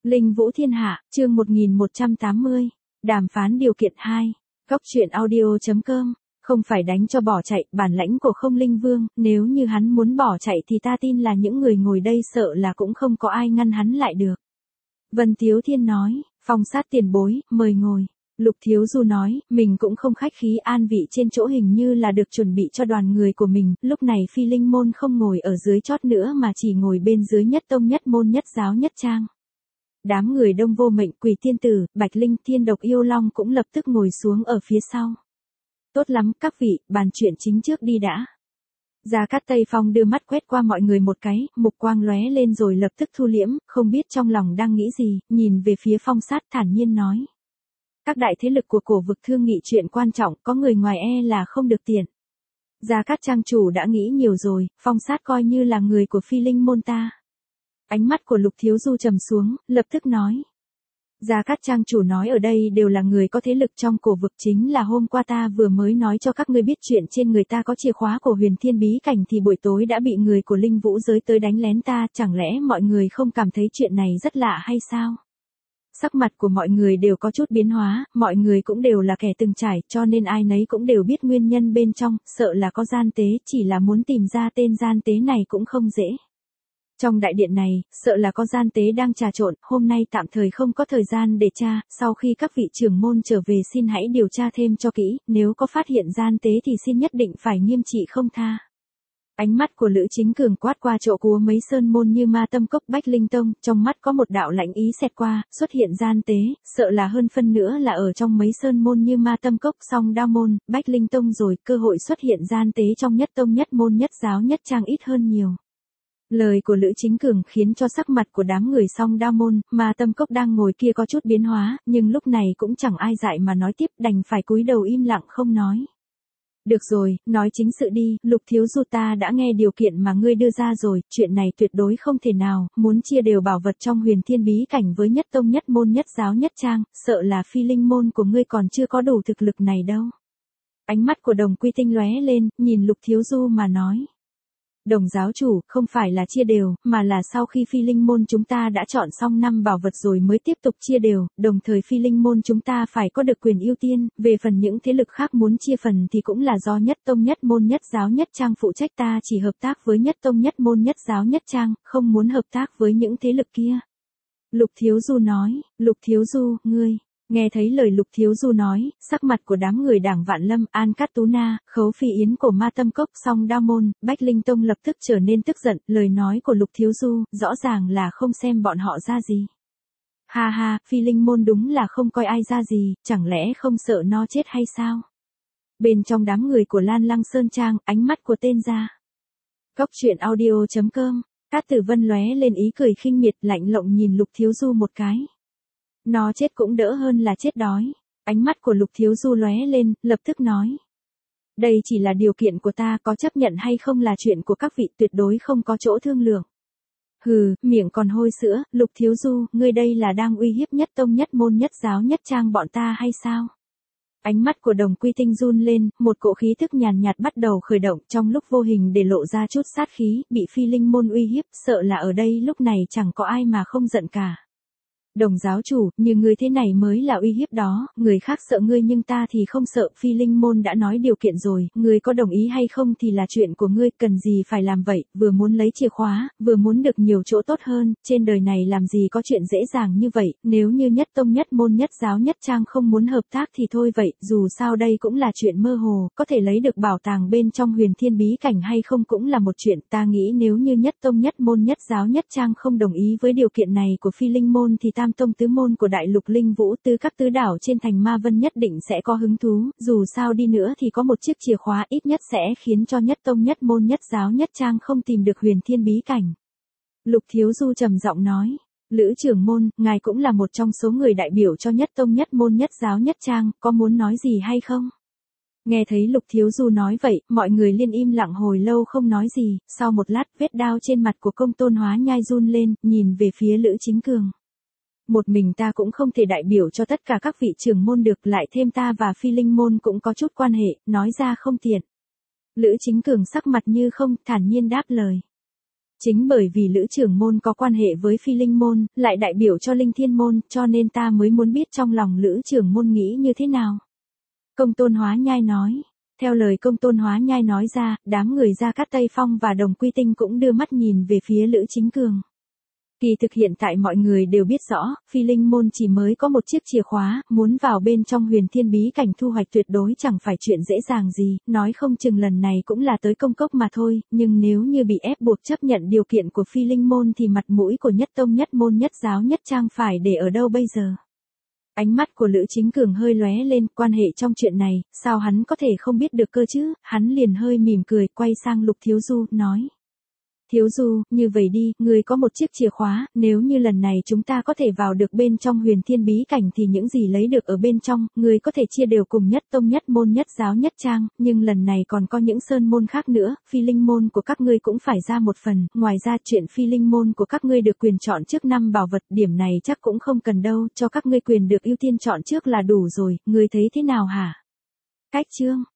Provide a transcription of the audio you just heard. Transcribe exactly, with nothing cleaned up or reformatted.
Linh Vũ Thiên Hạ, chương một nghìn một trăm tám mươi. Đàm phán điều kiện hai. Góc truyện audio chấm com. Không phải đánh cho bỏ chạy, bản lãnh của Không Linh Vương, nếu như hắn muốn bỏ chạy thì ta tin là những người ngồi đây sợ là cũng không có ai ngăn hắn lại được. Vân Tiếu Thiên nói, Phong Sát tiền bối, mời ngồi. Lục Thiếu Du nói, mình cũng không khách khí, an vị trên chỗ hình như là được chuẩn bị cho đoàn người của mình, lúc này Phi Linh môn không ngồi ở dưới chót nữa mà chỉ ngồi bên dưới nhất tông nhất môn nhất giáo nhất trang. Đám người Đông Vô Mệnh, Quỷ Tiên Tử, Bạch Linh, Thiên Độc Yêu Long cũng lập tức ngồi xuống ở phía sau. Tốt lắm, các vị, bàn chuyện chính trước đi đã. Gia Cát Tây Phong đưa mắt quét qua mọi người một cái, mục quang lóe lên rồi lập tức thu liễm, không biết trong lòng đang nghĩ gì, nhìn về phía Phong Sát thản nhiên nói. Các đại thế lực của cổ vực thương nghị chuyện quan trọng, có người ngoài e là không được tiện. Gia Cát trang chủ đã nghĩ nhiều rồi, Phong Sát coi như là người của Phi Linh môn ta. Ánh mắt của Lục Thiếu Du trầm xuống, lập tức nói. Gia Cát trang chủ nói ở đây đều là người có thế lực trong cổ vực, chính là hôm qua ta vừa mới nói cho các ngươi biết chuyện trên người ta có chìa khóa của Huyền Thiên Bí Cảnh thì buổi tối đã bị người của Linh Vũ giới tới đánh lén ta, chẳng lẽ mọi người không cảm thấy chuyện này rất lạ hay sao? Sắc mặt của mọi người đều có chút biến hóa, mọi người cũng đều là kẻ từng trải, cho nên ai nấy cũng đều biết nguyên nhân bên trong, sợ là có gian tế, chỉ là muốn tìm ra tên gian tế này cũng không dễ. Trong đại điện này, sợ là có gian tế đang trà trộn, hôm nay tạm thời không có thời gian để tra, sau khi các vị trưởng môn trở về xin hãy điều tra thêm cho kỹ, nếu có phát hiện gian tế thì xin nhất định phải nghiêm trị không tha. Ánh mắt của Lữ Chính Cường quát qua chỗ của mấy sơn môn như Ma Tâm Cốc, Bách Linh Tông, trong mắt có một đạo lạnh ý xẹt qua, xuất hiện gian tế, sợ là hơn phân nữa là ở trong mấy sơn môn như Ma Tâm Cốc, Song Đao môn, Bách Linh Tông rồi, cơ hội xuất hiện gian tế trong nhất tông nhất môn nhất giáo nhất trang ít hơn nhiều. Lời của Lữ Chính Cường khiến cho sắc mặt của đám người Song Đao môn, Ma Tâm Cốc đang ngồi kia có chút biến hóa, nhưng lúc này cũng chẳng ai dại mà nói tiếp, đành phải cúi đầu im lặng không nói. Được rồi, nói chính sự đi, Lục Thiếu Du, ta đã nghe điều kiện mà ngươi đưa ra rồi, chuyện này tuyệt đối không thể nào, muốn chia đều bảo vật trong Huyền Thiên Bí Cảnh với nhất tông nhất môn nhất giáo nhất trang, sợ là Phi Linh môn của ngươi còn chưa có đủ thực lực này đâu. Ánh mắt của Đồng Quy Tinh lóe lên, nhìn Lục Thiếu Du mà nói. Đồng giáo chủ, không phải là chia đều, mà là sau khi Phi Linh môn chúng ta đã chọn xong năm bảo vật rồi mới tiếp tục chia đều, đồng thời Phi Linh môn chúng ta phải có được quyền ưu tiên, về phần những thế lực khác muốn chia phần thì cũng là do nhất tông nhất môn nhất giáo nhất trang phụ trách, ta chỉ hợp tác với nhất tông nhất môn nhất giáo nhất trang, không muốn hợp tác với những thế lực kia. Lục Thiếu Du nói, Lục Thiếu Du, ngươi. Nghe thấy lời Lục Thiếu Du nói, sắc mặt của đám người Đảng Vạn Lâm, An Cát Tú Na, Khấu Phi Yến của Ma Tâm Cốc, Song Đao môn, Bách Linh Tông lập tức trở nên tức giận, lời nói của Lục Thiếu Du, rõ ràng là không xem bọn họ ra gì. Ha ha, Phi Linh môn đúng là không coi ai ra gì, chẳng lẽ không sợ no chết hay sao? Bên trong đám người của Lan Lăng Sơn Trang, ánh mắt của tên gia. Góc truyện audio chấm com, Cát Tử Vân lóe lên ý cười khinh miệt, lạnh lộng nhìn Lục Thiếu Du một cái. Nó chết cũng đỡ hơn là chết đói. Ánh mắt của Lục Thiếu Du lóe lên, lập tức nói. Đây chỉ là điều kiện của ta, có chấp nhận hay không là chuyện của các vị, tuyệt đối không có chỗ thương lượng. Hừ, miệng còn hôi sữa, Lục Thiếu Du, ngươi đây là đang uy hiếp nhất tông nhất môn nhất giáo nhất trang bọn ta hay sao? Ánh mắt của Đồng Quy Tinh run lên, một cỗ khí thức nhàn nhạt bắt đầu khởi động, trong lúc vô hình để lộ ra chút sát khí, bị Phi Linh môn uy hiếp, sợ là ở đây lúc này chẳng có ai mà không giận cả. Đồng giáo chủ, như ngươi thế này mới là uy hiếp đó, người khác sợ ngươi nhưng ta thì không sợ, Phi Linh môn đã nói điều kiện rồi, ngươi có đồng ý hay không thì là chuyện của ngươi, cần gì phải làm vậy, vừa muốn lấy chìa khóa, vừa muốn được nhiều chỗ tốt hơn, trên đời này làm gì có chuyện dễ dàng như vậy, nếu như nhất tông nhất môn nhất giáo nhất trang không muốn hợp tác thì thôi vậy, dù sao đây cũng là chuyện mơ hồ, có thể lấy được bảo tàng bên trong Huyền Thiên Bí Cảnh hay không cũng là một chuyện, ta nghĩ nếu như nhất tông nhất môn nhất giáo nhất trang không đồng ý với điều kiện này của Phi Linh môn thì ta Tam tông tứ môn của Đại Lục Linh Vũ tứ các tứ đảo trên thành Ma Vân nhất định sẽ có hứng thú, dù sao đi nữa thì có một chiếc chìa khóa ít nhất sẽ khiến cho nhất tông nhất môn nhất giáo nhất trang không tìm được Huyền Thiên Bí Cảnh. Lục Thiếu Du trầm giọng nói, Lữ trưởng môn, ngài cũng là một trong số người đại biểu cho nhất tông nhất môn nhất giáo nhất trang, có muốn nói gì hay không? Nghe thấy Lục Thiếu Du nói vậy, mọi người liên im lặng hồi lâu không nói gì, sau một lát vết đao trên mặt của Công Tôn Hóa Nhai run lên, nhìn về phía Lữ Chính Cường. Một mình ta cũng không thể đại biểu cho tất cả các vị trưởng môn được, lại thêm ta và Phi Linh môn cũng có chút quan hệ, nói ra không tiện. Lữ Chính Cường sắc mặt như không, thản nhiên đáp lời. Chính bởi vì Lữ trưởng môn có quan hệ với Phi Linh môn, lại đại biểu cho Linh Thiên môn, cho nên ta mới muốn biết trong lòng Lữ trưởng môn nghĩ như thế nào. Công Tôn Hóa Nhai nói. Theo lời Công Tôn Hóa Nhai nói ra, đám người Gia Cát Tây Phong và Đồng Quy Tinh cũng đưa mắt nhìn về phía Lữ Chính Cường. Kỳ thực hiện tại mọi người đều biết rõ, Phi Linh môn chỉ mới có một chiếc chìa khóa, muốn vào bên trong Huyền Thiên bí cảnh thu hoạch tuyệt đối chẳng phải chuyện dễ dàng gì, nói không chừng lần này cũng là tới công cốc mà thôi, nhưng nếu như bị ép buộc chấp nhận điều kiện của Phi Linh môn thì mặt mũi của nhất tông nhất môn nhất giáo nhất trang phải để ở đâu bây giờ. Ánh mắt của Lữ Chính Cường hơi lóe lên, quan hệ trong chuyện này, sao hắn có thể không biết được cơ chứ, hắn liền hơi mỉm cười, quay sang Lục Thiếu Du, nói. Thiếu Du, như vậy đi, ngươi có một chiếc chìa khóa, nếu như lần này chúng ta có thể vào được bên trong Huyền Thiên bí cảnh thì những gì lấy được ở bên trong, ngươi có thể chia đều cùng nhất tông nhất môn nhất giáo nhất trang, nhưng lần này còn có những sơn môn khác nữa, Phi Linh môn của các ngươi cũng phải ra một phần, ngoài ra chuyện Phi Linh môn của các ngươi được quyền chọn trước năm bảo vật, điểm này chắc cũng không cần đâu, cho các ngươi quyền được ưu tiên chọn trước là đủ rồi, ngươi thấy thế nào hả? Cách chương